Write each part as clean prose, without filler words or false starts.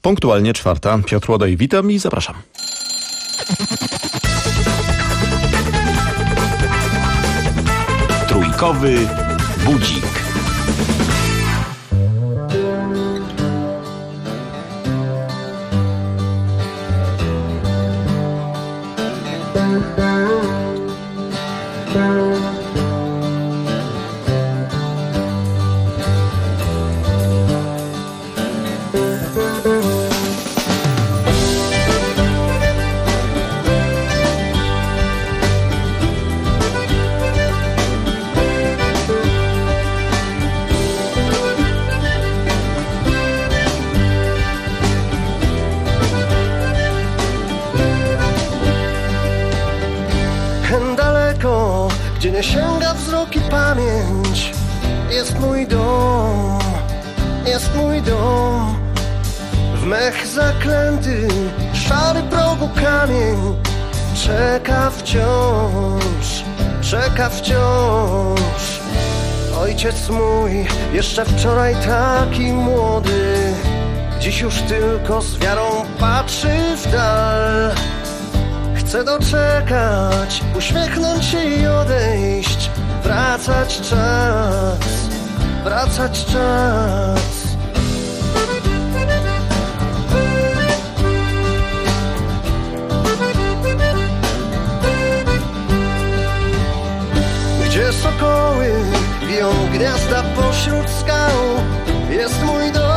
Punktualnie 4. Piotr Łodej, witam i zapraszam. Trójkowy budzik. Gdzie nie sięga wzrok i pamięć, jest mój dom, jest mój dom. W mech zaklęty, szary progu kamień, czeka wciąż, czeka wciąż. Ojciec mój, jeszcze wczoraj taki młody, dziś już tylko z wiarą patrzy w dal. Chcę doczekać, uśmiechnąć się i odejść, wracać czas, wracać czas. Gdzie sokoły biją gniazda pośród skał, jest mój dom.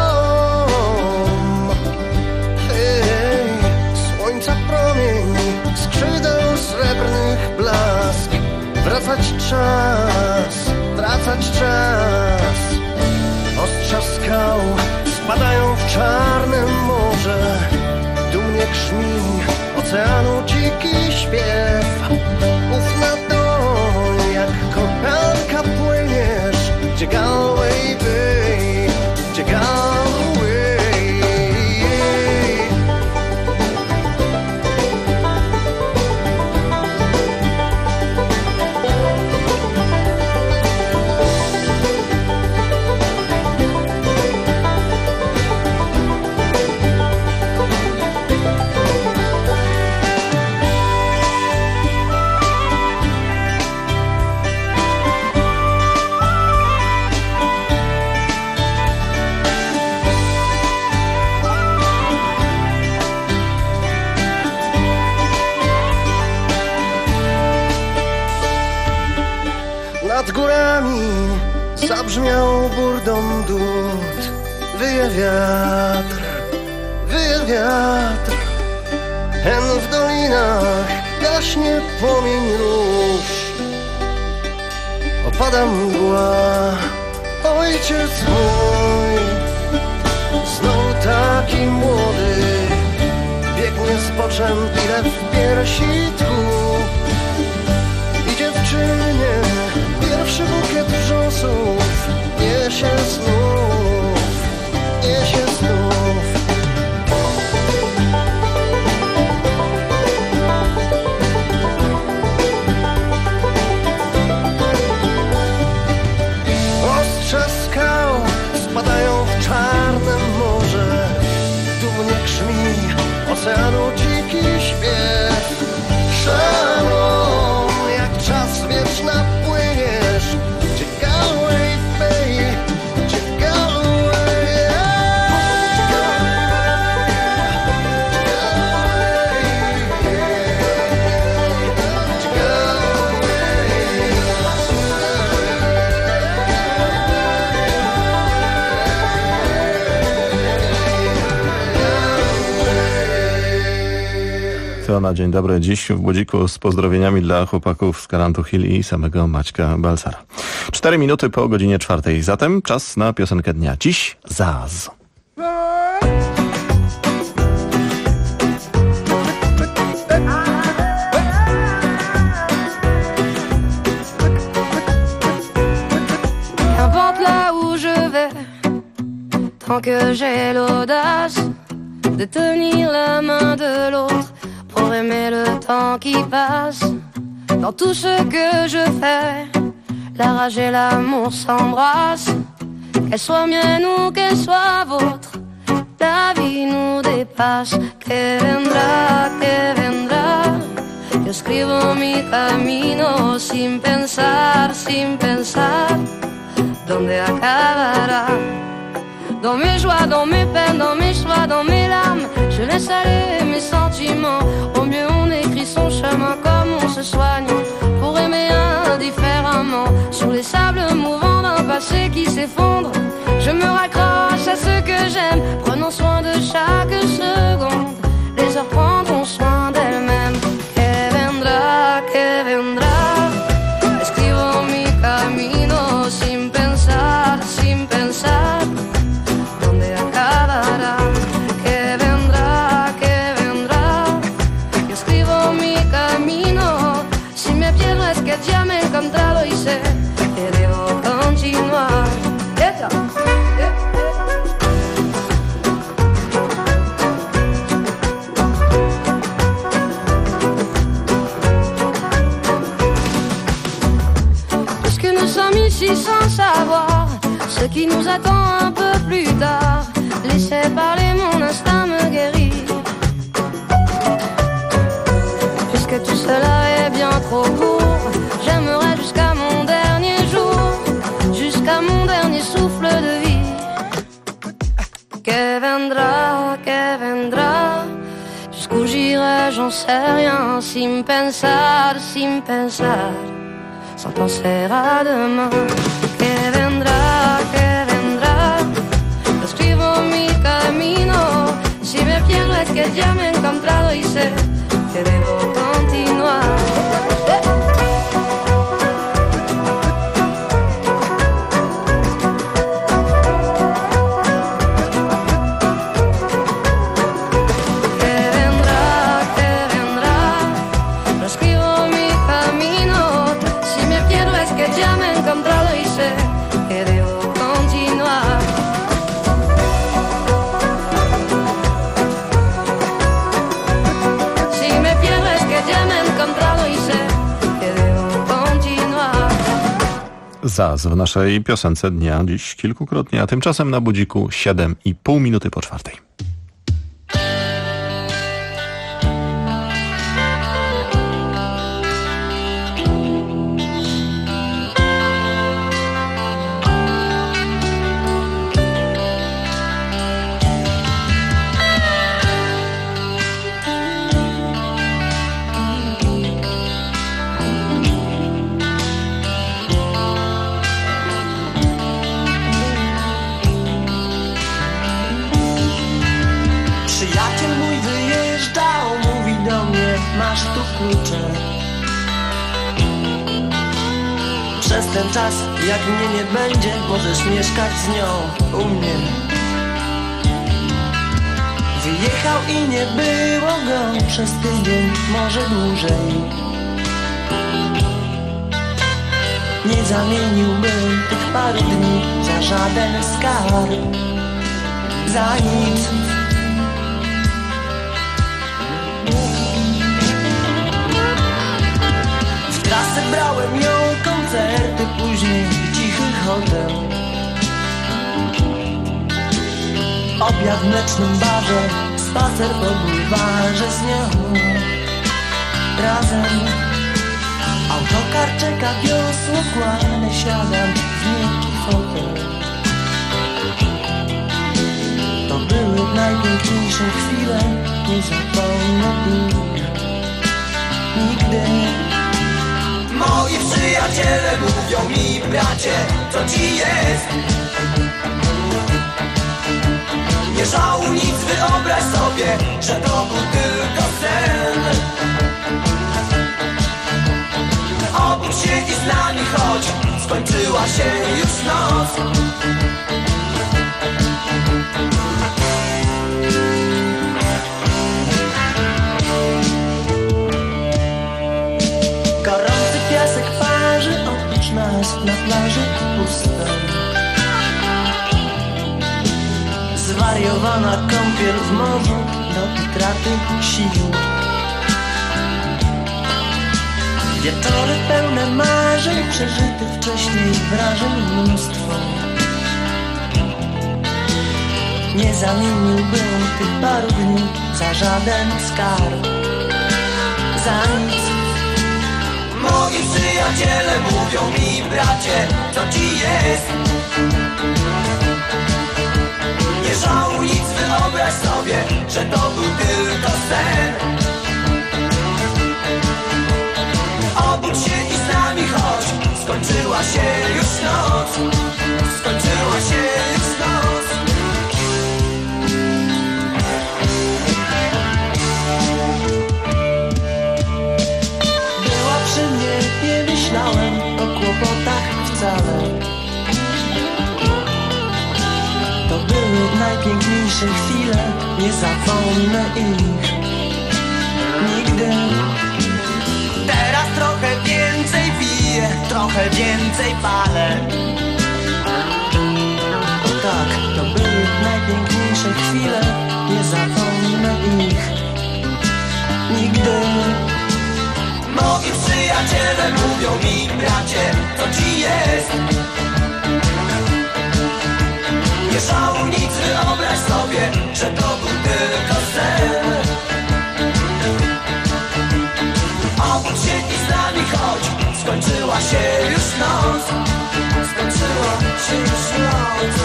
Słońca promień, skrzydeł srebrnych blask. Wracać czas, wracać czas. Ostrza skał spadają w czarne morze. Dumnie grzmi oceanu dziki śpiew. Uf na dół, jak kochanka płyniesz, gdzie Galway Bay, gdzie Galway. Nad górami zabrzmiał burdon dud. Wyje wiatr, wyje wiatr. Hen w dolinach gaśnie płomień róż. Opada mgła, ojciec mój, znowu taki młody, biegnie z poczem ile w piersi tchu. I dziewczynie pierwszy bukiet wrzosów niesie znów, niesie znów. Ostrza skał spadają w czarne morze. Dumnie grzmi oceanu dziki śpiew. Szalom, jak czas wieczna płyniesz, gdzie Galway Bay, gdzie Galway, gdzie To na dzień dobry. Dziś w budziku z pozdrowieniami dla chłopaków z Karantu Hill i samego Maćka Balsara. 4 minuty po godzinie 4. Zatem czas na piosenkę dnia. Dziś Zaz. Qu'importe là où je vais, tant que j'ai l'audace de tenir la main de l'autre pour aimer le temps qui passe. Dans tout ce que je fais, la rage et l'amour s'embrassent. Qu'elle soit mienne ou qu'elle soit vôtre, la vie nous dépasse. Que vendrá, que vendrá. Yo escribo mi camino sin pensar, dónde acabará. Dans mes joies, dans mes peines, dans mes choix, dans mes larmes, je laisse aller mes sentiments. Au mieux on écrit son chemin comme on se soigne, pour aimer indifféremment. Sur les sables mouvants d'un passé qui s'effondre, je me raccroche à ce que j'aime, prenons soin de chaque seconde. Les heures prendront soin d'elles-mêmes. Que vendrá, escribo mi camino sin pensar, dónde acabará. Que vendrá, yo escribo mi camino. Si me pierdo es que ya me he encontrado y sé que debo continuar. Ici sans savoir ce qui nous attend un peu plus tard. Laissez parler, mon instinct me guérit. Puisque tout cela est bien trop court, j'aimerais jusqu'à mon dernier jour, jusqu'à mon dernier souffle de vie. Que vendrá, jusqu'où j'irai, j'en sais rien, sin pensar, sans penser à demain. Que vendrá, yo escribo mi camino. Si me pierdo es que ya me he encontrado y sé que debo continuar. Ya me he encontrado y sé que debo continuar. Si me pierdo es que ya me he encontrado y sé que debo continuar. Zaz w naszej piosence dnia dziś kilkukrotnie, a tymczasem na budziku 7,5 minuty po 4. Masz tu klucze. Przez ten czas, jak mnie nie będzie, możesz mieszkać z nią u mnie. Wyjechał i nie było go przez tydzień, może dłużej. Nie zamieniłbym tych paru dni za żaden skarb, za nic. Brałem ją, koncerty, później cichy hotel. Obiad w mlecznym barze, spacer po bulwarze z nią razem. Autokar czeka, wiosło kładę, siadam w miękki fotel. To były najpiękniejsze chwile, nie zapomnę ich nigdy. Moi przyjaciele mówią mi, bracie, co ci jest? Nie żałuj nic, wyobraź sobie, że to był tylko sen. Obudź się i z nami chodź, skończyła się już noc. Na plaży pusta, zwariowana kąpiel w morzu do utraty sił. Wieczory pełne marzeń, przeżytych wcześniej wrażeń mnóstwo. nie zamieniłbym tych paru dni za żaden skarb, za nic. Moi przyjaciele mówią mi, bracie, co ci jest? Nie żałuj nic, wyobraź sobie, że to był tylko sen. Obudź się i z nami chodź, skończyła się już noc, skończyła się już noc. Była przy mnie, nie myślałem o kłopotach wcale. To były najpiękniejsze chwile, nie zapomnę ich nigdy. Teraz trochę więcej piję, trochę więcej palę. O tak, to były najpiękniejsze chwile, nie zapomnę ich nigdy. Moi przyjaciele mówią mi, bracie, co ci jest? Nie żałuj nic, wyobraź sobie, że to był tylko sen. Obudź się i z nami chodź, skończyła się już noc, skończyła się już noc.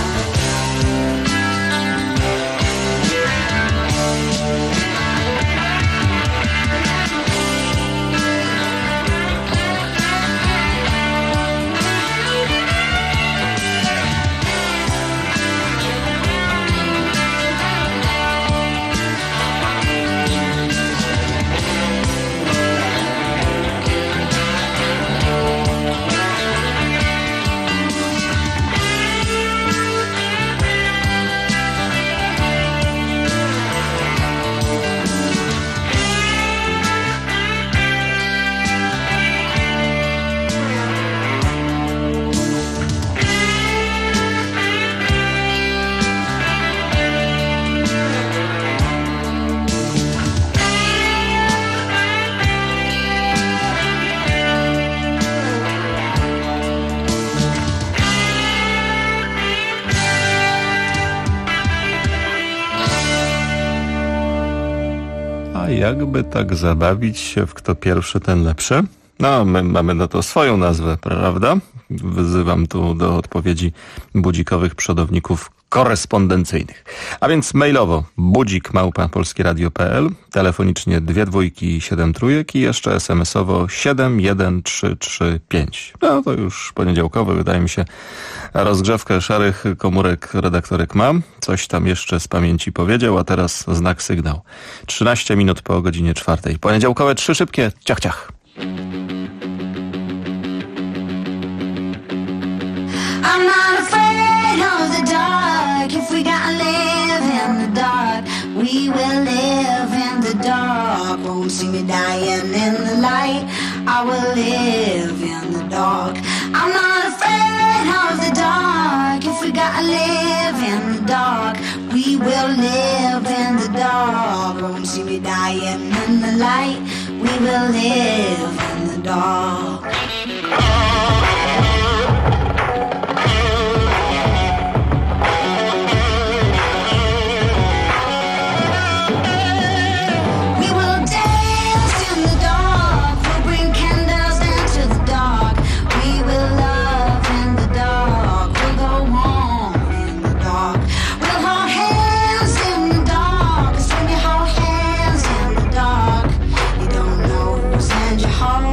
Jakby tak zabawić się w kto pierwszy, ten lepszy. No, my mamy na to swoją nazwę, prawda? Wyzywam tu do odpowiedzi budzikowych przodowników korespondencyjnych. A więc mailowo budzik@polskieradio.pl, telefonicznie 2 dwójki i 7 trójek i jeszcze SMS-owo 71335. No to już poniedziałkowy, wydaje mi się, rozgrzewkę szarych komórek redaktorek mam. Coś tam jeszcze z pamięci powiedział, a teraz znak sygnał. 13 minut po godzinie 4. Poniedziałkowe 3 szybkie, ciach ciach. I'm not afraid of the dark. If we gotta live in the dark, we will live in the dark. Won't see me dying in the light. I will live in the dark. I'm not afraid of the dark. If we gotta live in the dark, we will live in the dark. Won't see me dying in the light. We will live in the dark. Heart.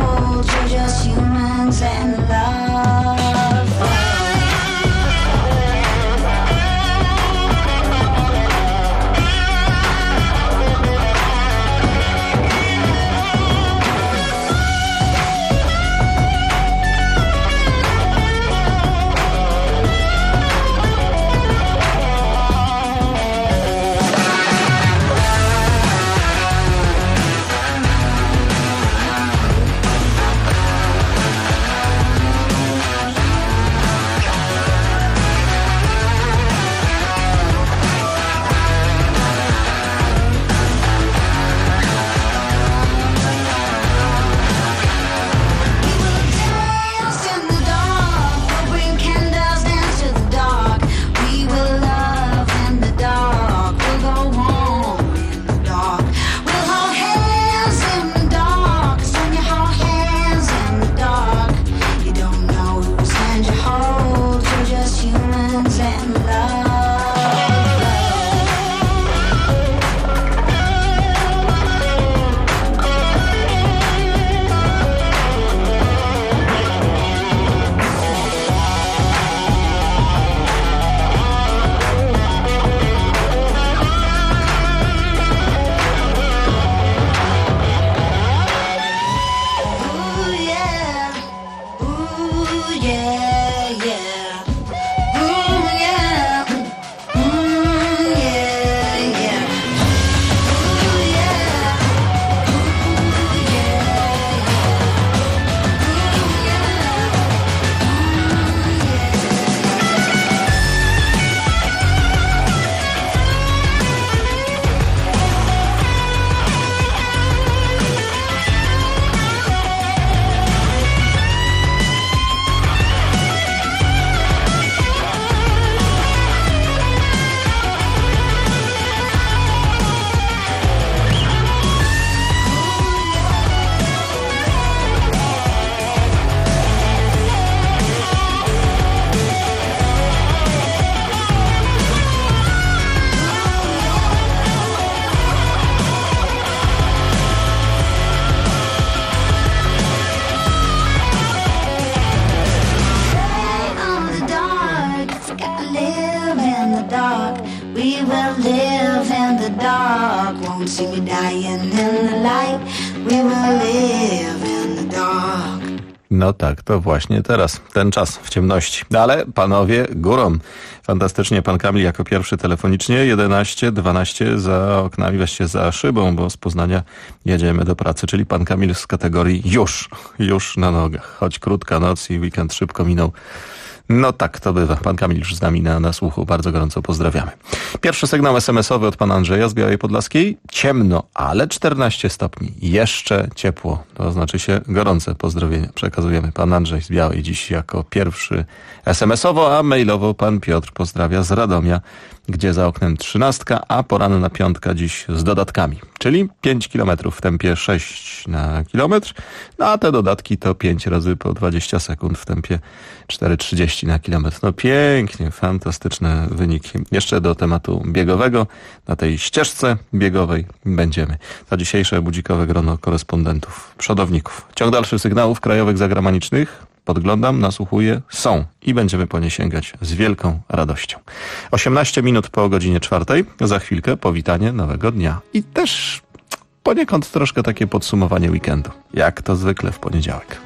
dark. Won't see me dying in the light. We will live in the dark. No tak, to właśnie teraz, ten czas w ciemności. Ale panowie górą. Fantastycznie pan Kamil jako pierwszy telefonicznie. 11:12 za oknami, właściwie za szybą, bo z Poznania jedziemy do pracy. Czyli pan Kamil z kategorii już na nogach. Choć krótka noc i weekend szybko minął. No tak to bywa. Pan Kamil już z nami na słuchu. Bardzo gorąco pozdrawiamy. Pierwszy sygnał SMS-owy od pana Andrzeja z Białej Podlaskiej. Ciemno, ale 14 stopni. Jeszcze ciepło. To znaczy się gorące pozdrowienia. Przekazujemy. Pan Andrzej z Białej dziś jako pierwszy SMS-owo, a mailowo pan Piotr pozdrawia z Radomia, gdzie za oknem 13, a poranna piątka dziś z dodatkami. Czyli 5 km w tempie 6 na kilometr, no a te dodatki to 5 razy po 20 sekund w tempie 4,30 na kilometr. No pięknie, fantastyczne wyniki. Jeszcze do tematu biegowego. Na tej ścieżce biegowej będziemy. To dzisiejsze budzikowe grono korespondentów, przodowników. Ciąg dalszych sygnałów krajowych, zagranicznych. Podglądam, nasłuchuję, są i będziemy po nie sięgać z wielką radością. 18 minut po godzinie 4. Za chwilkę powitanie nowego dnia. I też poniekąd troszkę takie podsumowanie weekendu. Jak to zwykle w poniedziałek.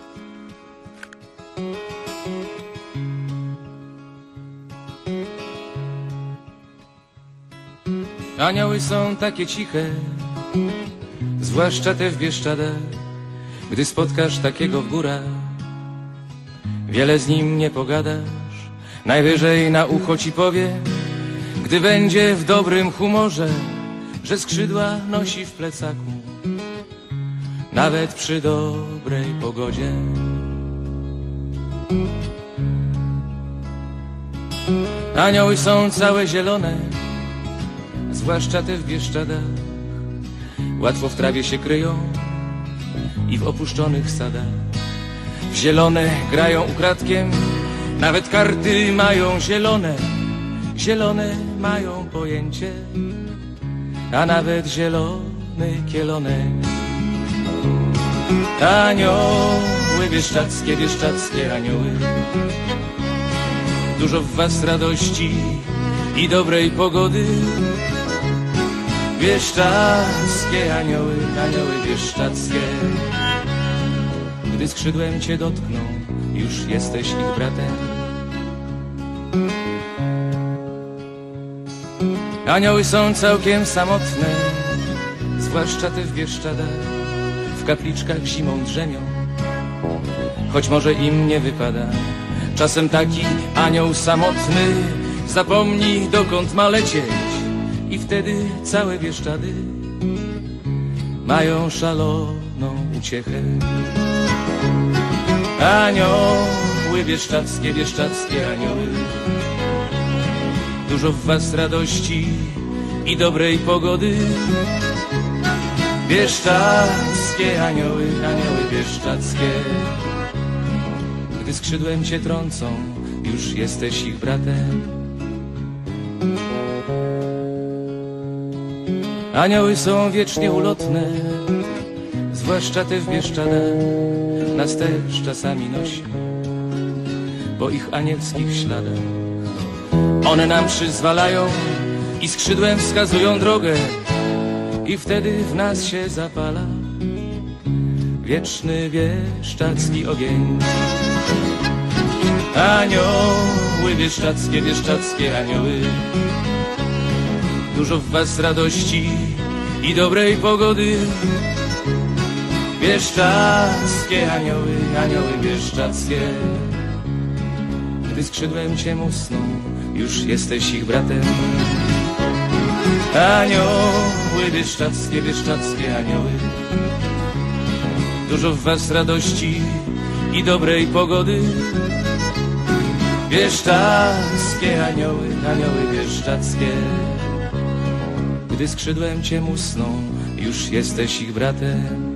Anioły są takie ciche, zwłaszcza te w Bieszczadach. Gdy spotkasz takiego w górach, wiele z nim nie pogadasz, najwyżej na ucho ci powie, gdy będzie w dobrym humorze, że skrzydła nosi w plecaku, nawet przy dobrej pogodzie. Anioły są całe zielone, zwłaszcza te w Bieszczadach, łatwo w trawie się kryją i w opuszczonych sadach. W zielone grają ukradkiem, nawet karty mają zielone, zielone mają pojęcie, a nawet zielony kielonek. Anioły bieszczadzkie, bieszczadzkie anioły, dużo w was radości i dobrej pogody. Bieszczadzkie anioły, anioły bieszczadzkie, gdy skrzydłem cię dotkną, już jesteś ich bratem. Anioły są całkiem samotne, zwłaszcza te w Bieszczadach, w kapliczkach zimą drzemią, choć może im nie wypada. Czasem taki anioł samotny zapomni, dokąd ma lecieć, i wtedy całe Bieszczady mają szaloną uciechę. Anioły bieszczadzkie, bieszczadzkie anioły, dużo w was radości i dobrej pogody. Bieszczadzkie anioły, anioły bieszczadzkie, gdy skrzydłem cię trącą, już jesteś ich bratem. Anioły są wiecznie ulotne, zwłaszcza te w Bieszczadach, nas też czasami nosi po ich anielskich śladach. One nam przyzwalają i skrzydłem wskazują drogę, i wtedy w nas się zapala wieczny bieszczadzki ogień. Anioły bieszczadzkie, bieszczadzkie anioły, dużo w was radości i dobrej pogody. Bieszczadzkie anioły, anioły bieszczadzkie, gdy skrzydłem cię musną, już jesteś ich bratem. Anioły bieszczadzkie, bieszczadzkie anioły, dużo w was radości i dobrej pogody. Bieszczadzkie anioły, anioły bieszczadzkie, gdy skrzydłem cię musną, już jesteś ich bratem.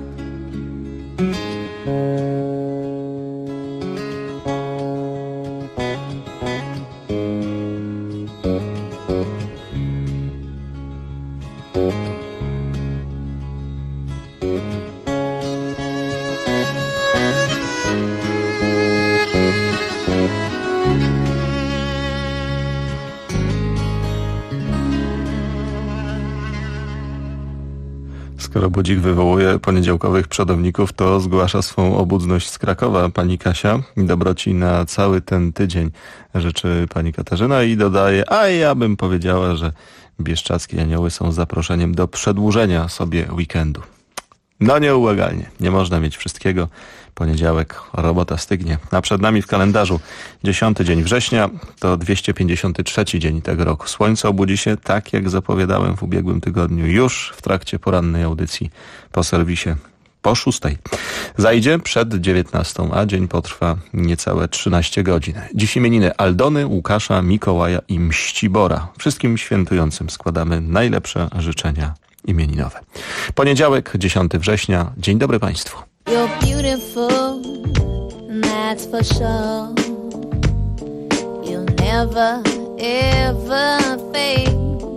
Skoro budzik wywołuje poniedziałkowych przodowników, to zgłasza swą obudność z Krakowa pani Kasia. Dobroci na cały ten tydzień życzy pani Katarzyna i dodaje, a ja bym powiedziała, że bieszczackie anioły są zaproszeniem do przedłużenia sobie weekendu. No nieułagalnie, nie można mieć wszystkiego. Poniedziałek, robota stygnie. A przed nami w kalendarzu 10 dzień września, to 253 dzień tego roku. Słońce obudzi się tak, jak zapowiadałem w ubiegłym tygodniu, już w trakcie porannej audycji po serwisie po 6. Zajdzie przed 19, a dzień potrwa niecałe 13 godzin. Dziś imieniny Aldony, Łukasza, Mikołaja i Mścibora. Wszystkim świętującym składamy najlepsze życzenia imieninowe. Poniedziałek, 10 września. Dzień dobry Państwu. You're beautiful, and that's for sure. You'll never, ever fade.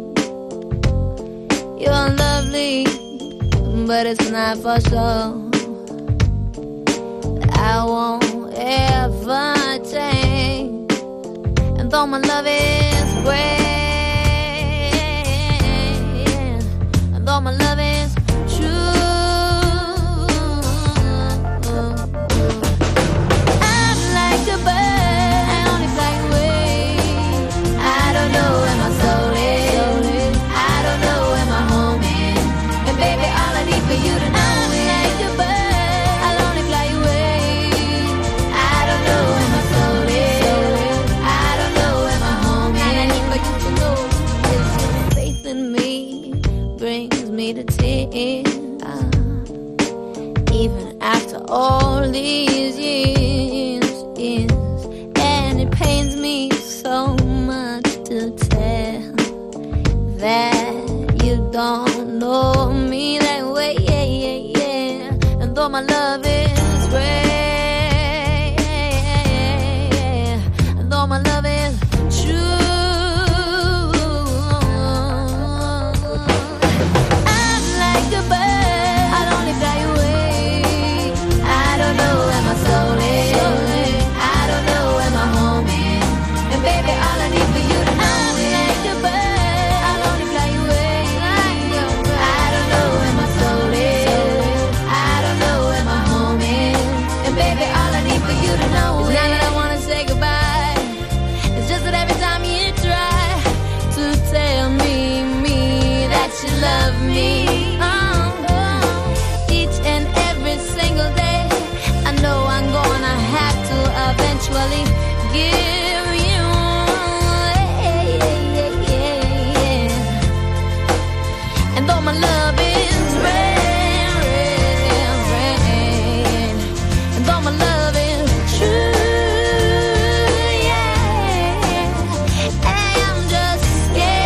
You're lovely, but it's not for sure. I won't ever change. And though my love is great, and though my love is true, even after all these years, and it pains me so much to tell that you don't know me that way, and though my love is great, and though my love is true, I'm like a bird. Love me, each and every single day. I know I'm gonna have to eventually give you, and though my love is red, and though my love is true, I'm just scared.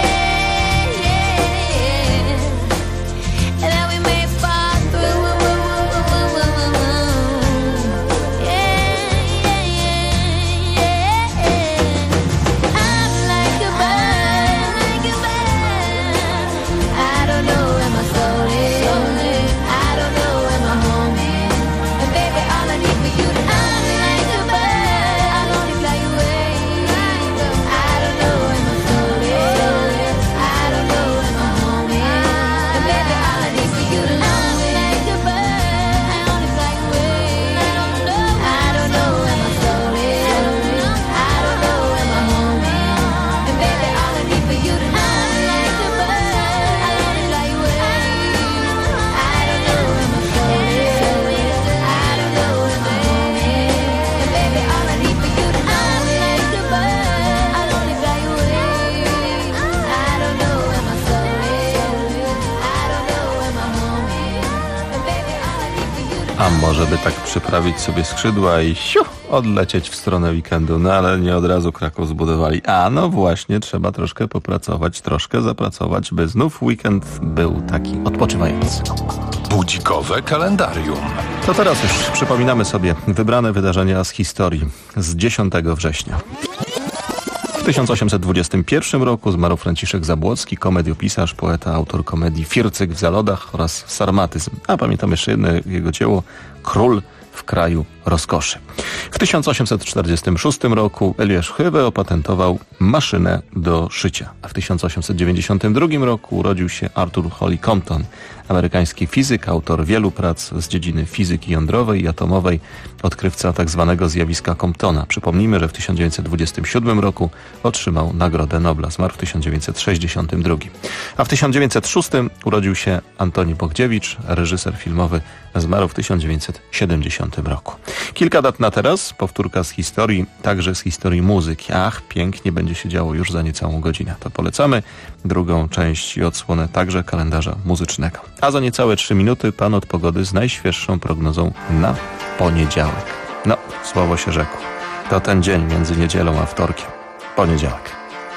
A może by tak przyprawić sobie skrzydła i odlecieć w stronę weekendu. No ale nie od razu Kraków zbudowali. A no właśnie, trzeba troszkę popracować, troszkę zapracować, by znów weekend był taki odpoczywający. Budzikowe kalendarium. To teraz już przypominamy sobie wybrane wydarzenia z historii z 10 września. W 1821 roku zmarł Franciszek Zabłocki, komediopisarz, poeta, autor komedii Fircyk w Zalodach oraz Sarmatyzm. A pamiętam jeszcze jedno jego dzieło, Król w kraju rozkoszy. W W 1846 roku Eliasz Hywe opatentował maszynę do szycia, a w 1892 roku urodził się Arthur Holly Compton, amerykański fizyk, autor wielu prac z dziedziny fizyki jądrowej i atomowej, odkrywca tzw. zjawiska Comptona. Przypomnijmy, że w 1927 roku otrzymał Nagrodę Nobla, zmarł w 1962. A w 1906 urodził się Antoni Bogdziewicz, reżyser filmowy, zmarł w 1970 roku. Kilka dat na teraz, powtórka z historii, także z historii muzyki. Ach, pięknie będzie się działo już za niecałą godzinę. To polecamy drugą część i odsłonę także kalendarza muzycznego. A za niecałe 3 minuty pan od pogody z najświeższą prognozą na poniedziałek. No, słowo się rzekło. To ten dzień między niedzielą a wtorkiem. Poniedziałek.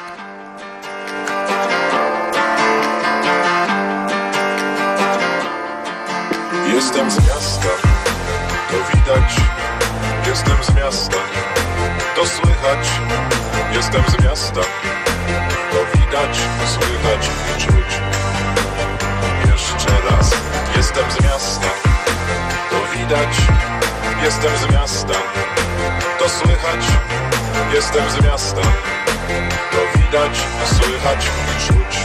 Jestem z miasta, to widać. Jestem z miasta, to słychać. Jestem z miasta, to widać, słychać i czuć. Jeszcze raz. Jestem z miasta, to widać. Jestem z miasta, to słychać. Jestem z miasta, to widać, słychać i czuć.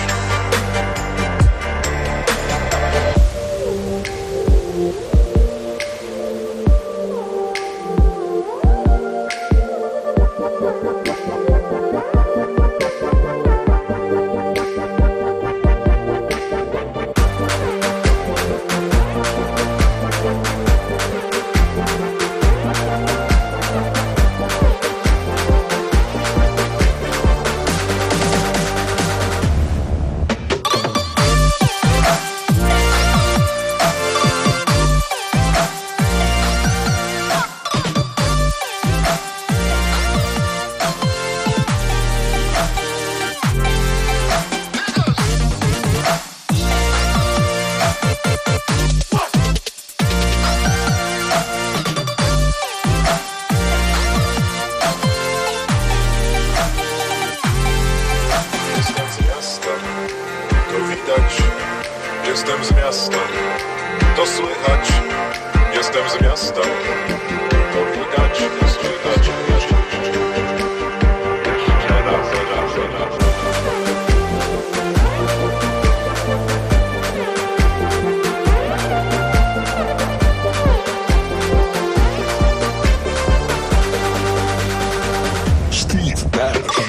Jestem z miasta, to słychać. Jestem z miasta, to widać, słychać. Jeszcze raz. Steve Dash.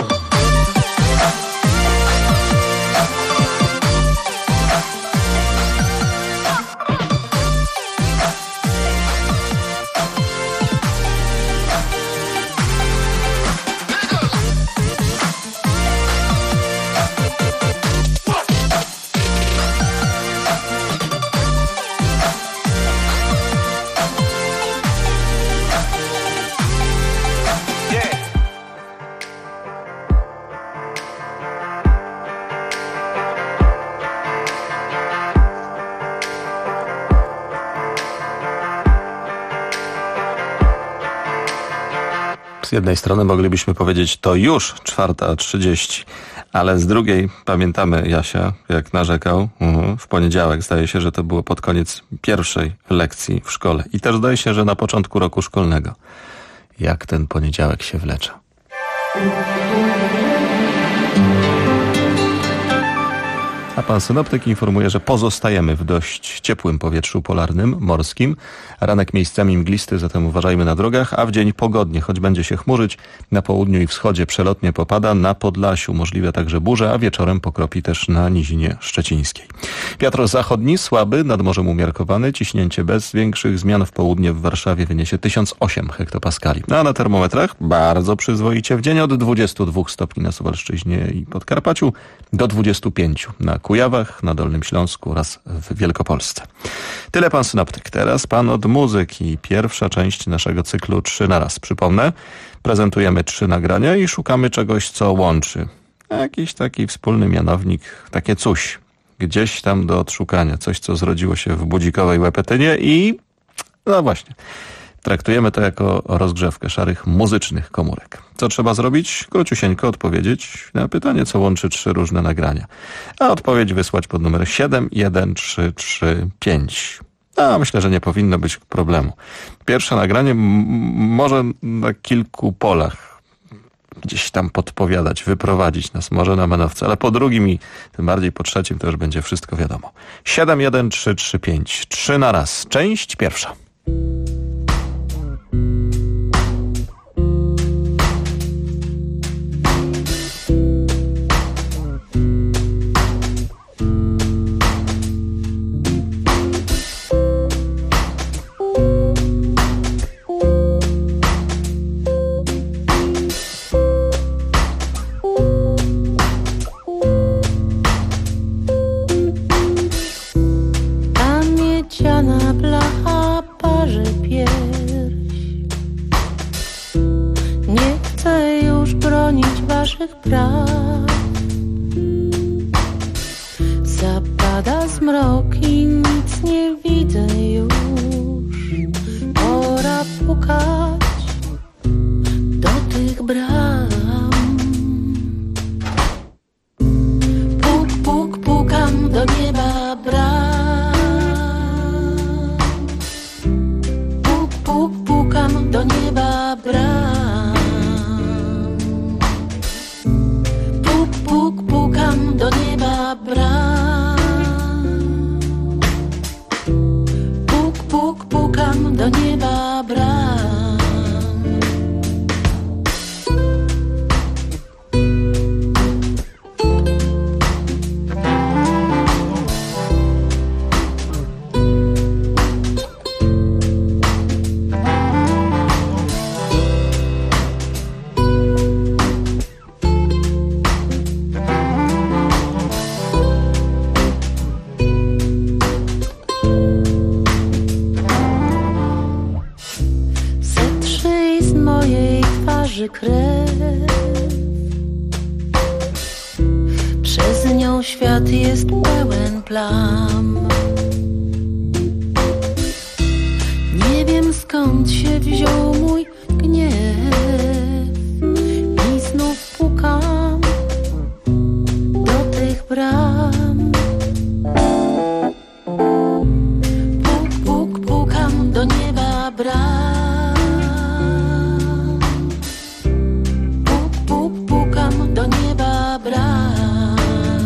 Z jednej strony moglibyśmy powiedzieć, to już 4:30, ale z drugiej pamiętamy Jasia, jak narzekał w poniedziałek. Zdaje się, że to było pod koniec pierwszej lekcji w szkole. I też zdaje się, że na początku roku szkolnego. Jak ten poniedziałek się wlecze. A pan synoptyk informuje, że pozostajemy w dość ciepłym powietrzu polarnym, morskim. Ranek miejscami mglisty, zatem uważajmy na drogach, a w dzień pogodnie, choć będzie się chmurzyć. Na południu i wschodzie przelotnie popada, na Podlasiu możliwe także burze, a wieczorem pokropi też na nizinie szczecińskiej. Wiatr zachodni słaby, nad morzem umiarkowany, ciśnięcie bez większych zmian w południe w Warszawie wyniesie 1008 hektopaskali. A na termometrach bardzo przyzwoicie w dzień od 22 stopni na Suwalszczyźnie i Podkarpaciu do 25 na Kujawach, na Dolnym Śląsku oraz w Wielkopolsce. Tyle pan synoptyk. Teraz pan od muzyki. Pierwsza część naszego cyklu 3 na raz. Przypomnę, prezentujemy 3 nagrania i szukamy czegoś, co łączy. Jakiś taki wspólny mianownik, takie coś. Gdzieś tam do odszukania. Coś, co zrodziło się w budzikowej Łepetynie i... no właśnie. Traktujemy to jako rozgrzewkę szarych muzycznych komórek. Co trzeba zrobić? Króciusieńko odpowiedzieć na pytanie, co łączy 3 różne nagrania. A odpowiedź wysłać pod numer 71335. A myślę, że nie powinno być problemu. Pierwsze nagranie może na kilku polach gdzieś tam podpowiadać, wyprowadzić nas może na manowce, ale po drugim i tym bardziej po trzecim to już będzie wszystko wiadomo. 71335, 3 na raz. Część pierwsza. Zapada zmrok i nic nie widzę już. Pora pukać do tych bram. Puk, puk, pukam do nieba bram. Puk, puk, pukam do nieba bram. Puk, puk, pukam do nieba bram. Puk, puk, pukam do nieba bram. Krew. Przez nią świat jest pełen plam. Nie wiem skąd się wziął mój gniew i znów pukam do tych bram. Puk, puk, pukam do nieba bram. Do nieba bram.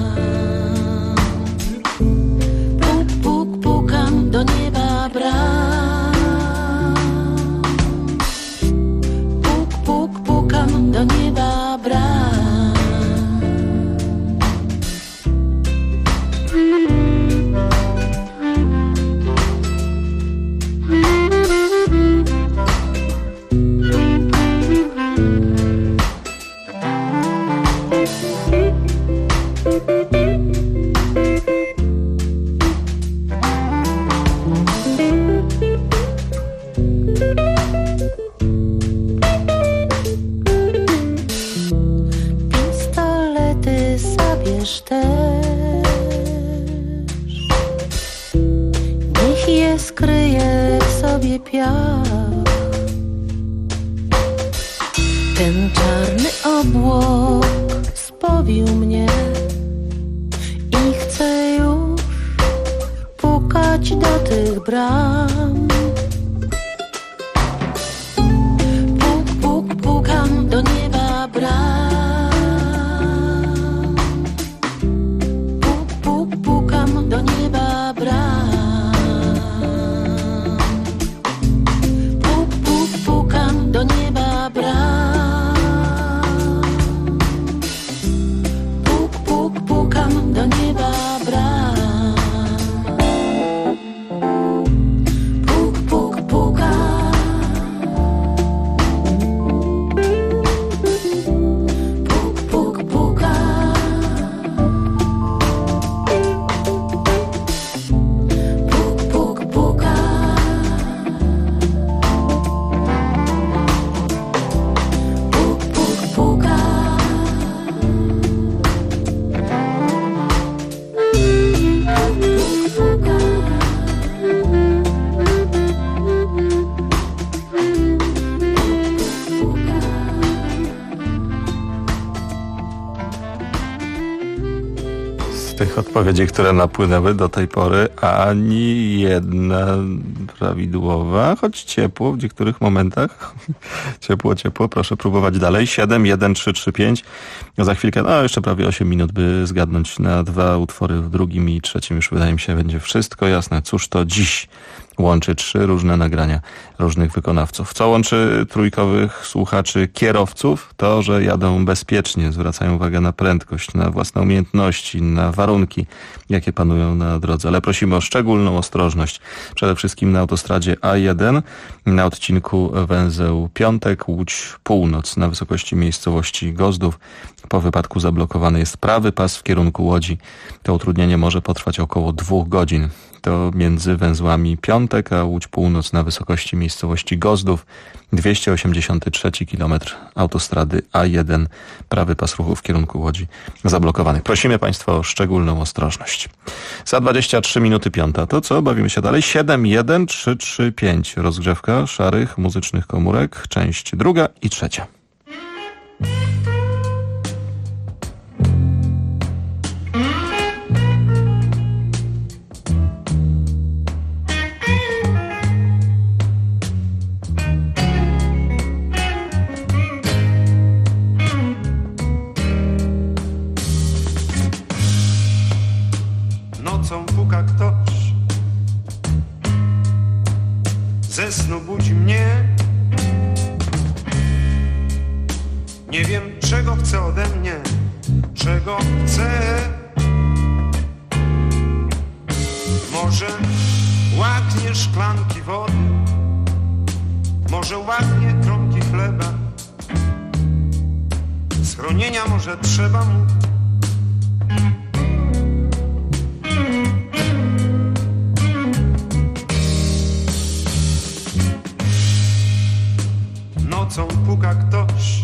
Puk, puk, pukam do nieba bram. Puk, puk, pukam do nieba bram. Pistolety zabierz też. Niech je skryje w sobie piach. Ten czarny obłok spowił mnie i chcę już pukać do tych bram. Puk, puk, pukam do nieba bram. Puk, puk, pukam do nieba bram. Puk, puk, pukam do nieba bram. Puk, puk, pukam do nieba bram. tych odpowiedzi, które napłynęły do tej pory, ani jedna prawidłowa, choć ciepło w niektórych momentach. Ciepło, proszę próbować dalej. 7, 1, 3, 3, 5. Za chwilkę, jeszcze prawie 8 minut, by zgadnąć na 2 utwory w drugim i trzecim. Już wydaje mi się, będzie wszystko jasne. Cóż to dziś łączy 3 różne nagrania różnych wykonawców. Co łączy trójkowych słuchaczy kierowców? To, że jadą bezpiecznie, zwracają uwagę na prędkość, na własne umiejętności, na warunki, jakie panują na drodze. Ale prosimy o szczególną ostrożność. Przede wszystkim na autostradzie A1, na odcinku węzeł Piątek, Łódź Północ, na wysokości miejscowości Gozdów. Po wypadku zablokowany jest prawy pas w kierunku Łodzi. To utrudnienie może potrwać około 2 godzin. To między węzłami Piątek a Łódź Północ na wysokości miejscowości Gozdów. 283 km autostrady A1. Prawy pas ruchu w kierunku Łodzi zablokowany. Prosimy Państwa o szczególną ostrożność. Za 23 minuty 5. To co? Bawimy się dalej. 7, 1, 3, 3, 5. Rozgrzewka szarych muzycznych komórek. Część 2 i 3. Nocą puka ktoś, ze snu budzi mnie. Nie wiem, czego chce ode mnie, czego chce. Może łaknie szklanki wody, może łaknie kromki chleba. Schronienia może trzeba mu. Nocą puka ktoś,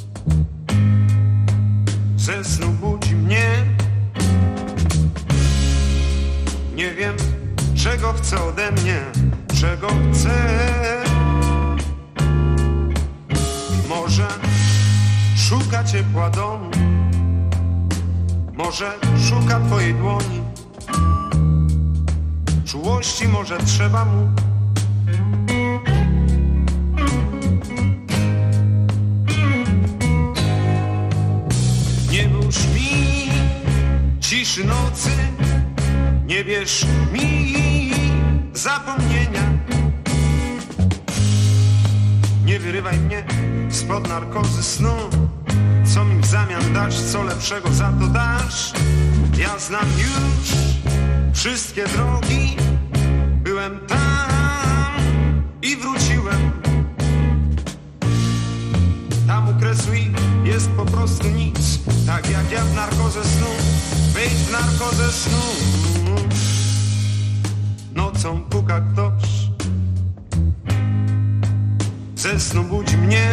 ze snu budzi mnie. Nie wiem, czego chce ode mnie, czego chce. Może szuka ciepła domu, może szuka twojej dłoni. Czułości może trzeba mu. Nie bierz mi ciszy nocy, nie bierz mi zapomnienia. Nie wyrywaj mnie spod narkozy snu. Co mi w zamian dasz, co lepszego za to dasz? Ja znam już wszystkie drogi. Byłem tam i wróciłem. Tam u kresu jest po prostu nic. Tak jak ja w narkozę snu. Wejdź w narkozę snu. Nocą puka ktoś, ze snu budzi mnie.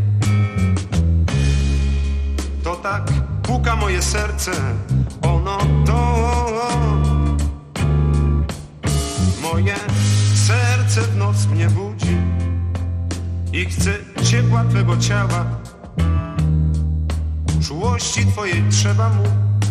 To tak puka moje serce. Ono to moje serce w noc mnie budzi i chce ciepła twego ciała. Czułości twojej trzeba mu.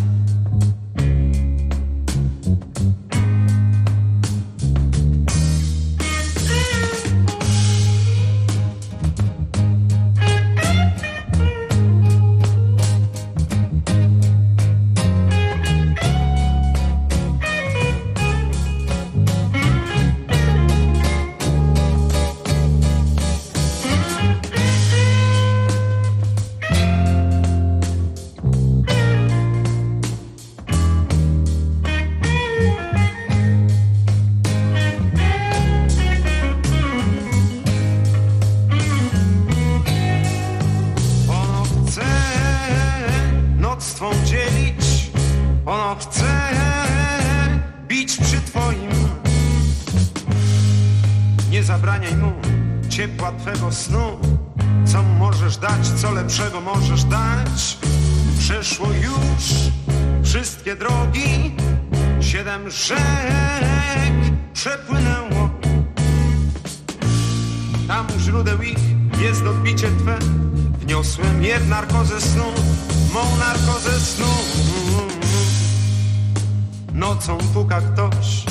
Ciepła twego snu. Co możesz dać, co lepszego możesz dać? Przeszło już wszystkie drogi, 7 rzek przepłynęło. Tam u źródeł ich jest odbicie twe. Wniosłem je w narkozę snu, mą narkozę snu. nocą puka ktoś.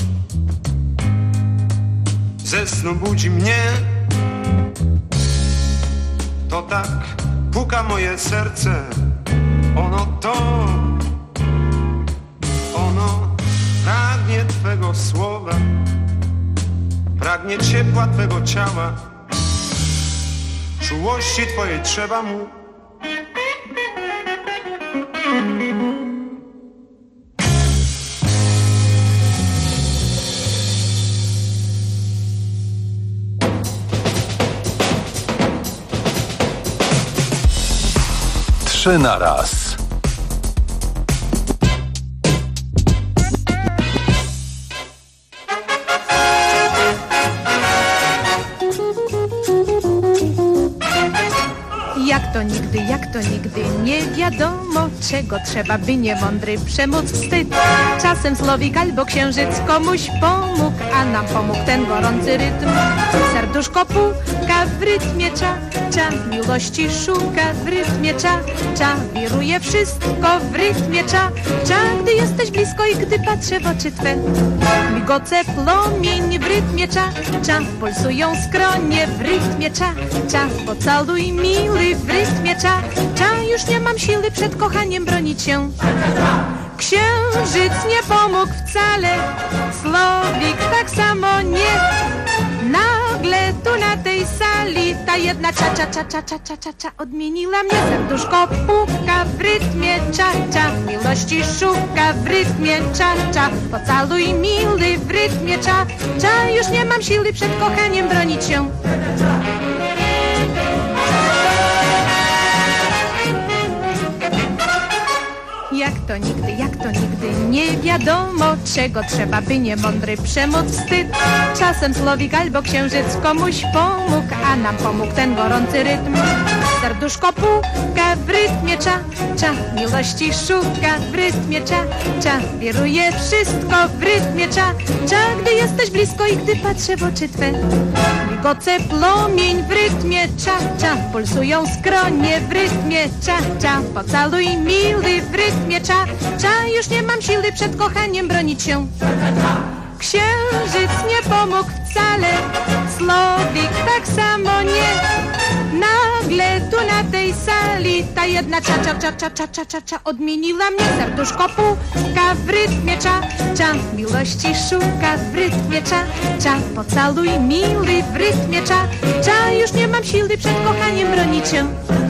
Ze snu budzi mnie. To tak puka moje serce. Ono pragnie Twego słowa, pragnie ciepła Twego ciała, czułości Twojej trzeba mu. Trzy na raz. Jak to nigdy nie wiadomo, czego trzeba, by niemądry przemóc wstyd. Czasem słowik albo księżyc komuś pomógł, a nam pomógł ten gorący rytm. Serduszko puka w rytmie cza, miłości szuka w rytmie cza, wiruje wszystko w rytmie cza, gdy jesteś blisko i gdy patrzę w oczy Twe. Migoce płomień w rytmie cza, pulsują skronie w rytmie cza, pocałuj miły w rytmie cza, już nie mam siły przed kochaniem bronić się. Księżyc nie pomógł wcale, słowik tak samo nie. Nagle tu na tej sali ta jedna cza odmieniła mnie. Serduszko puka w rytmie cza, miłości szuka w rytmie cza, pocałuj miły w rytmie cza, już nie mam siły przed kochaniem bronić się. Jak to nigdy nie wiadomo, czego trzeba, by niemądry przemóc wstyd. Czasem słowik albo księżyc komuś pomógł, a nam pomógł ten gorący rytm. Serduszko puka w rytmie cza, miłości szuka w rytmie cza, wiruje wszystko w rytmie cza, gdy jesteś blisko i gdy patrzę w oczy Twe. Migoce płomień w rytmie cza, pulsują skronie w rytmie cza, pocałuj miły w rytmie cza, już nie mam siły przed kochaniem bronić się. Księżyc nie pomógł wcale, słowik tak samo nie. Nagle tu na tej sali ta jedna cza odmieniła mnie. Serduszko puka w rytmie cza, miłości szuka w rytmie cza, pocałuj miły w rytmie cza, już nie mam siły przed kochaniem bronić się.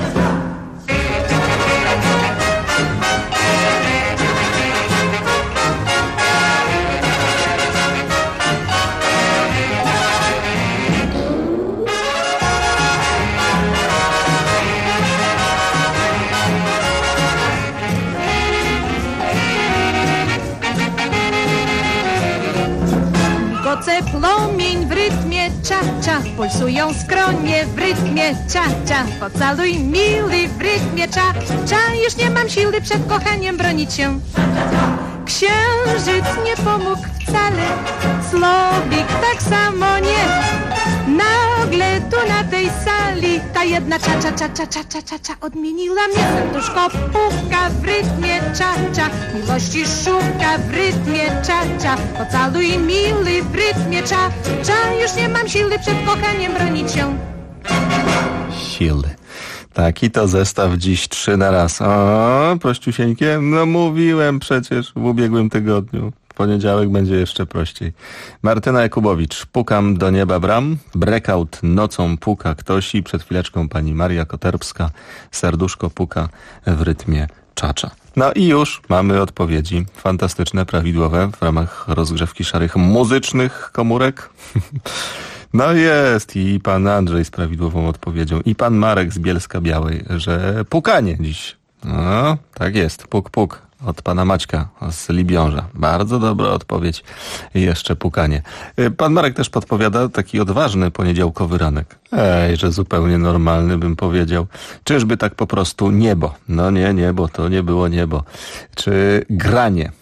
Płomień w rytmie cza, pulsują skronie w rytmie cza, pocałuj miły w rytmie cza, już nie mam siły przed kochaniem bronić się. Księżyc nie pomógł wcale, słowik tak samo nie. Nagle tu na tej sali ta jedna cza odmieniła mnie. Serduszko puka w rytmie cza, miłości szuka w rytmie cza, pocałuj miły w rytmie cza, już nie mam siły przed kochaniem bronić się. Siły. Taki to zestaw dziś 3 na raz. O, prościusieńkie, no mówiłem przecież w ubiegłym tygodniu. W poniedziałek będzie jeszcze prościej. Martyna Jakubowicz, Pukam do nieba bram. Breakout, Nocą puka ktoś i przed chwileczką pani Maria Koterbska, Serduszko puka w rytmie czacza. No i już mamy odpowiedzi. Fantastyczne, prawidłowe w ramach rozgrzewki szarych muzycznych komórek. No jest i pan Andrzej z prawidłową odpowiedzią i pan Marek z Bielska Białej, że pukanie dziś. No, tak jest, puk puk od pana Maćka z Libiąża. Bardzo dobra odpowiedź i jeszcze pukanie. Pan Marek też podpowiada taki odważny poniedziałkowy ranek. Że zupełnie normalny bym powiedział. Czyżby tak po prostu niebo? No nie, niebo, to nie było niebo. Czy granie?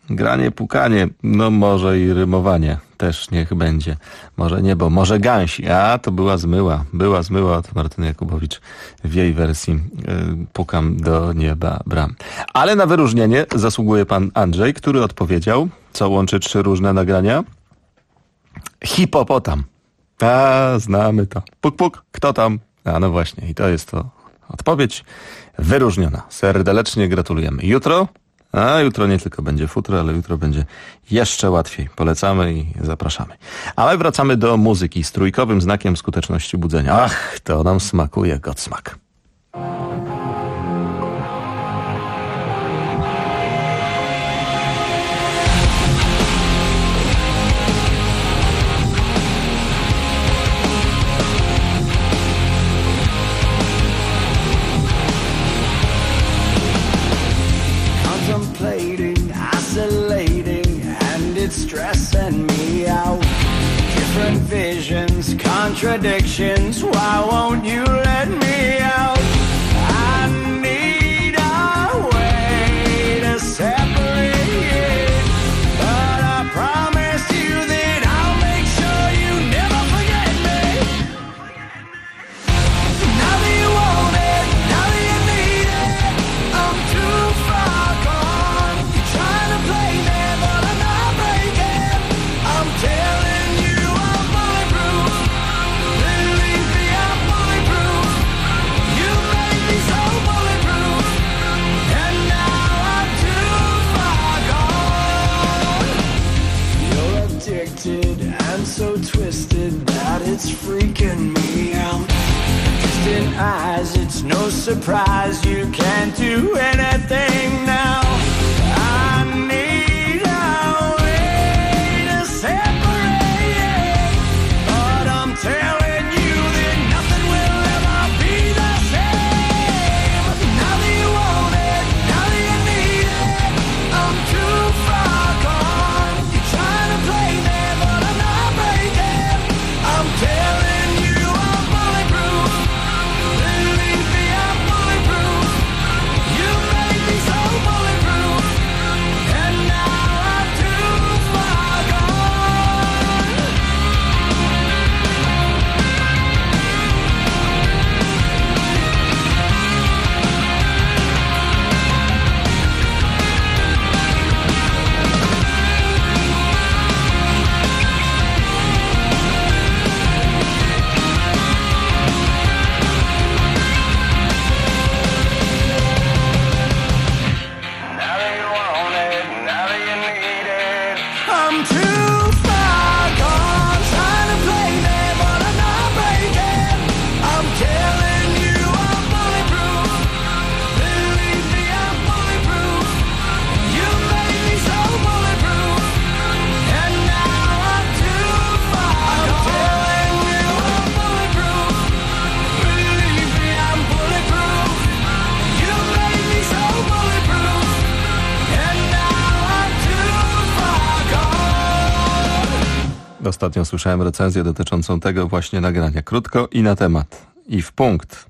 Granie, pukanie, no może i rymowanie też niech będzie. Może niebo, może gęsi. A, to była zmyła od Martyny Jakubowicz w jej wersji Pukam do nieba bram. Ale na wyróżnienie zasługuje pan Andrzej, który odpowiedział, co łączy 3 różne nagrania. Hipopotam. A, znamy to. Puk, puk, kto tam? A, no właśnie, i to jest to odpowiedź wyróżniona. Serdecznie gratulujemy. Jutro? A jutro nie tylko będzie futro, ale jutro będzie jeszcze łatwiej. Polecamy i zapraszamy. Ale wracamy do muzyki z trójkowym znakiem skuteczności budzenia. Ach, to nam smakuje Godsmack. Stressing me out. Different visions, contradictions. Why won't you let me out? I need a way to separate, but I promise you that I'll make sure you never forget me. Now that you want it, now that you need it, I'm too far gone. You're trying to play me, but I'm not. I'm telling you I'm bulletproof. Believe me, I'm bulletproof. You made me so bulletproof, and now I'm too far gone. You're addicted and so twisted that it's freaking me out. Distant eyes, it's no surprise you can't do anything now. I need a telling you that nothing will ever be the same. Now that you want it, now that you need it, I'm too far gone. You're trying to play me, but I'm not breaking. I'm telling you I'm bulletproof. Believe me, I'm bulletproof. You made me so bulletproof, and now I'm too far gone. Ostatnio słyszałem recenzję dotyczącą tego właśnie nagrania. Krótko i na temat. I w punkt.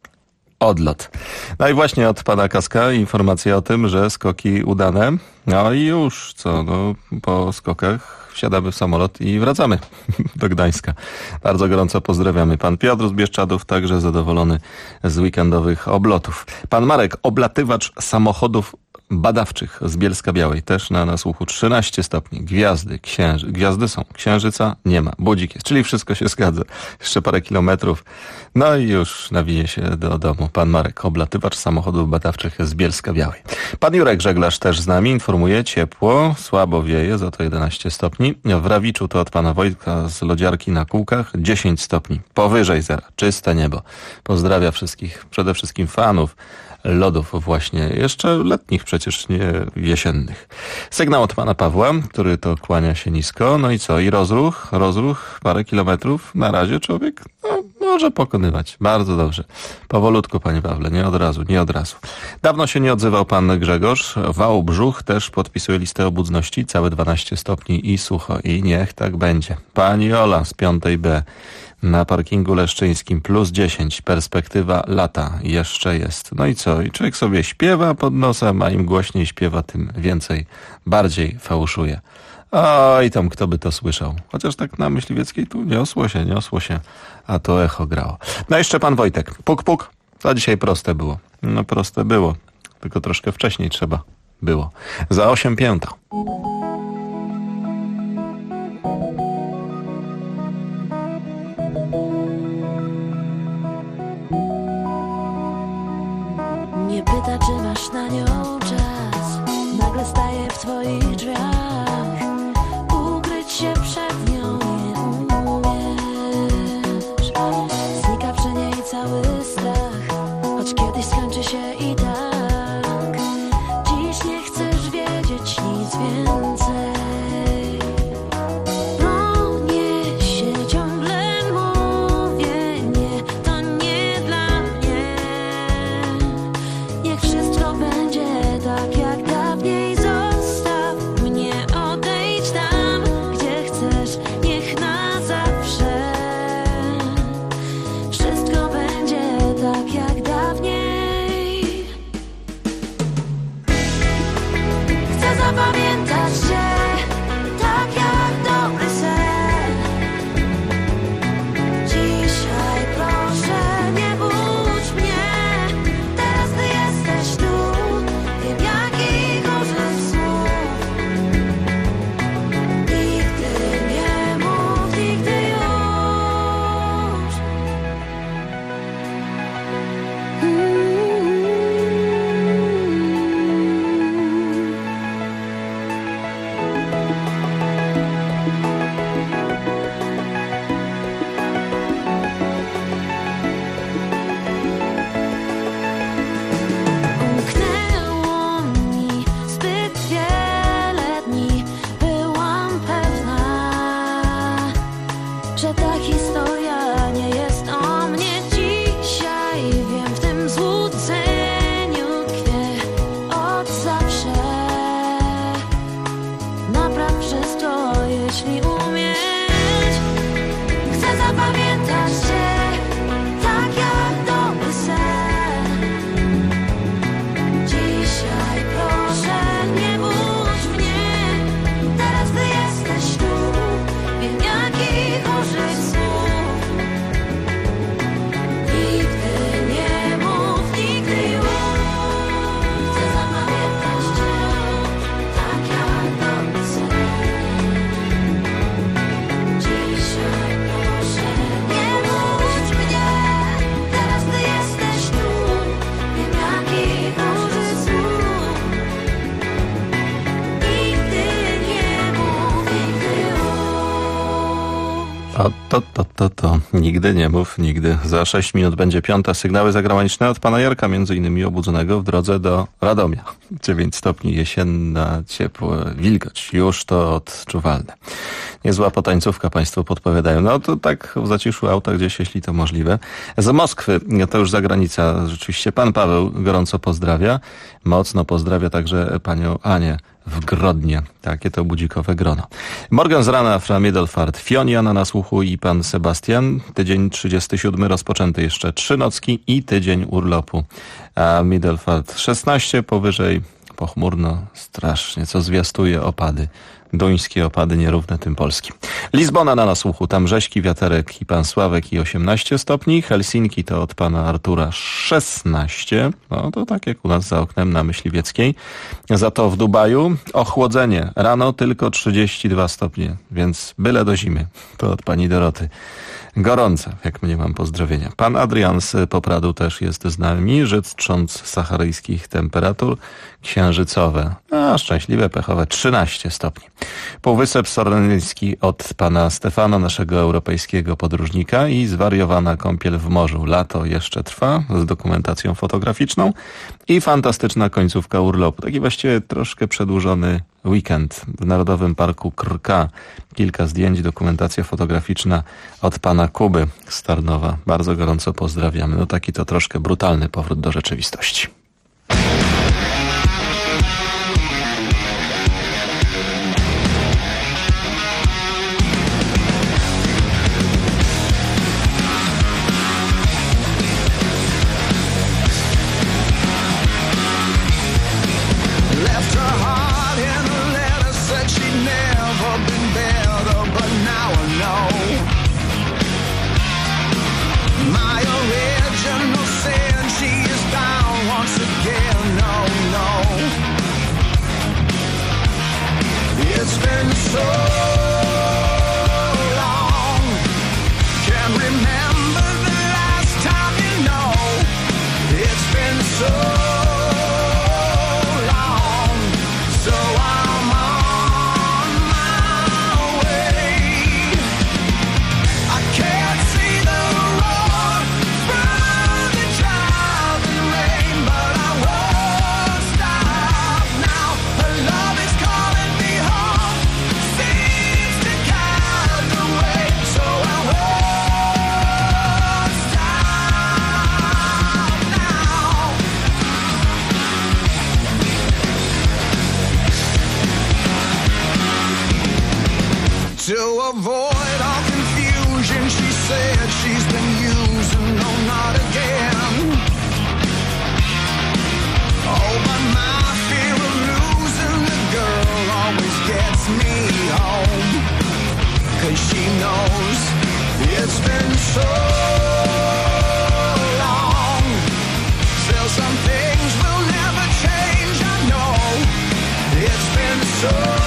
Odlot. No i właśnie od pana Kaska informacja o tym, że skoki udane. No i już co, no po skokach wsiadamy w samolot i wracamy do Gdańska. Bardzo gorąco pozdrawiamy. Pan Piotr z Bieszczadów także zadowolony z weekendowych oblotów. Pan Marek, oblatywacz samochodów badawczych z Bielska-Białej, też na słuchu 13 stopni, gwiazdy są, księżyca nie ma, budzik jest, czyli wszystko się zgadza, jeszcze parę kilometrów, no i już nawije się do domu. Pan Marek, oblatywacz samochodów badawczych z Bielska-Białej. Pan Jurek, żeglarz też z nami, informuje, ciepło, słabo wieje, za to 11 stopni, w Rawiczu to od pana Wojtka z lodziarki na kółkach 10 stopni, powyżej zera, czyste niebo. Pozdrawia wszystkich, przede wszystkim fanów lodów właśnie, jeszcze letnich przecież, nie jesiennych. Sygnał od pana Pawła, który to kłania się nisko. No i co? I rozruch, parę kilometrów. Na razie człowiek, no może pokonywać. Bardzo dobrze. Powolutku, panie Pawle, nie od razu. Dawno się nie odzywał pan Grzegorz. Wałbrzuch też podpisuje listę obudności. Całe 12 stopni i sucho. I niech tak będzie. Pani Ola z 5B. Na parkingu leszczyńskim +10, perspektywa lata jeszcze jest. No i co? I człowiek sobie śpiewa pod nosem, a im głośniej śpiewa, tym bardziej fałszuje. Oj, tam kto by to słyszał. Chociaż tak na Myśliwieckiej tu niosło się, a to echo grało. No jeszcze pan Wojtek. Puk, puk. Za dzisiaj proste było. No proste było, tylko troszkę wcześniej trzeba było. Za 8:05. Nie pyta, czy masz na nią czas. Nagle staje w twoich drzwiach. Ukryć się przed nią nie umiesz. Znika przy niej cały strach, choć kiedyś skończy się i tak. Dziś nie chcesz wiedzieć nic więcej. No nie się ciągle mówię, nie, to nie dla mnie. Niech wszystko będzie tak jak dawniej. Zostaw mnie, odejdź tam, gdzie chcesz, niech na zawsze. Wszystko będzie tak jak dawniej. Chcę zapamiętać cię tak jak dobry sen. Dzisiaj proszę nie budź mnie. Teraz ty jesteś tu. Wiem jakich użyć słów. Nigdy nie mów, nigdy już. Umknęło mi zbyt wiele dni. Byłam pewna, że ta historia nie jest o mnie. Dzisiaj wiem, w tym złudzeniu tkwię od zawsze. Napraw wszystko, jeśli umieć. Chcę zapamiętać cię tak jak dobry sen. Dzisiaj proszę nie budź mnie. Teraz ty jesteś tu. Wiem jakich użyć słów. Nigdy nie mów, nigdy już. Chcę zapamiętać cię tak jak dobry sen. Dzisiaj proszę nie budź mnie. Teraz ty jesteś tu. Wiem jakich użyć słów. Nigdy nie mów, nigdy już. A to. Nigdy nie mów, nigdy. Za 6 minut będzie 5. Sygnały zagraniczne od pana Jarka, między innymi obudzonego w drodze do Radomia. 9 stopni, jesienna, ciepło, wilgoć. Już to odczuwalne. Niezła potańcówka, państwo podpowiadają. No to tak w zaciszu auta gdzieś, jeśli to możliwe. Z Moskwy, to już zagranica, rzeczywiście pan Paweł gorąco pozdrawia. Mocno pozdrawia także panią Anię w Grodnie. Takie to budzikowe grono. Morgen z rana, Fra Middelfart, Fioniana na słuchu i pan Sebastian. Tydzień 37 rozpoczęty jeszcze 3 nocki i tydzień urlopu. A Middelfart 16 powyżej, pochmurno, strasznie, co zwiastuje opady. Duńskie opady nierówne tym polskim. Lizbona na nasłuchu, tam rzeźki, wiaterek i pan Sławek i 18 stopni. Helsinki to od pana Artura 16. No to tak jak u nas za oknem na Myśliwieckiej. Za to w Dubaju ochłodzenie. Rano tylko 32 stopnie, więc byle do zimy. To od pani Doroty. Gorące, jak mnie mam pozdrowienia. Pan Adrian z Popradu też jest z nami, życząc saharyjskich temperatur księżycowe, a szczęśliwe, pechowe 13 stopni. Półwysep Sorneński od pana Stefana, naszego europejskiego podróżnika, i zwariowana kąpiel w morzu. Lato jeszcze trwa, z dokumentacją fotograficzną i fantastyczna końcówka urlopu. Taki właściwie troszkę przedłużony weekend w Narodowym Parku Krka. Kilka zdjęć, dokumentacja fotograficzna od pana Kuby z Tarnowa. Bardzo gorąco pozdrawiamy. No taki to troszkę brutalny powrót do rzeczywistości. To avoid all confusion, she said she's been using, no, not again. Oh, but my fear of losing the girl always gets me home. 'Cause she knows it's been so long. Still some things will never change, I know. It's been so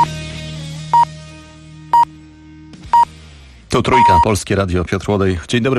Tu Trójka, Polskie Radio, Piotr Łodej. Dzień dobry.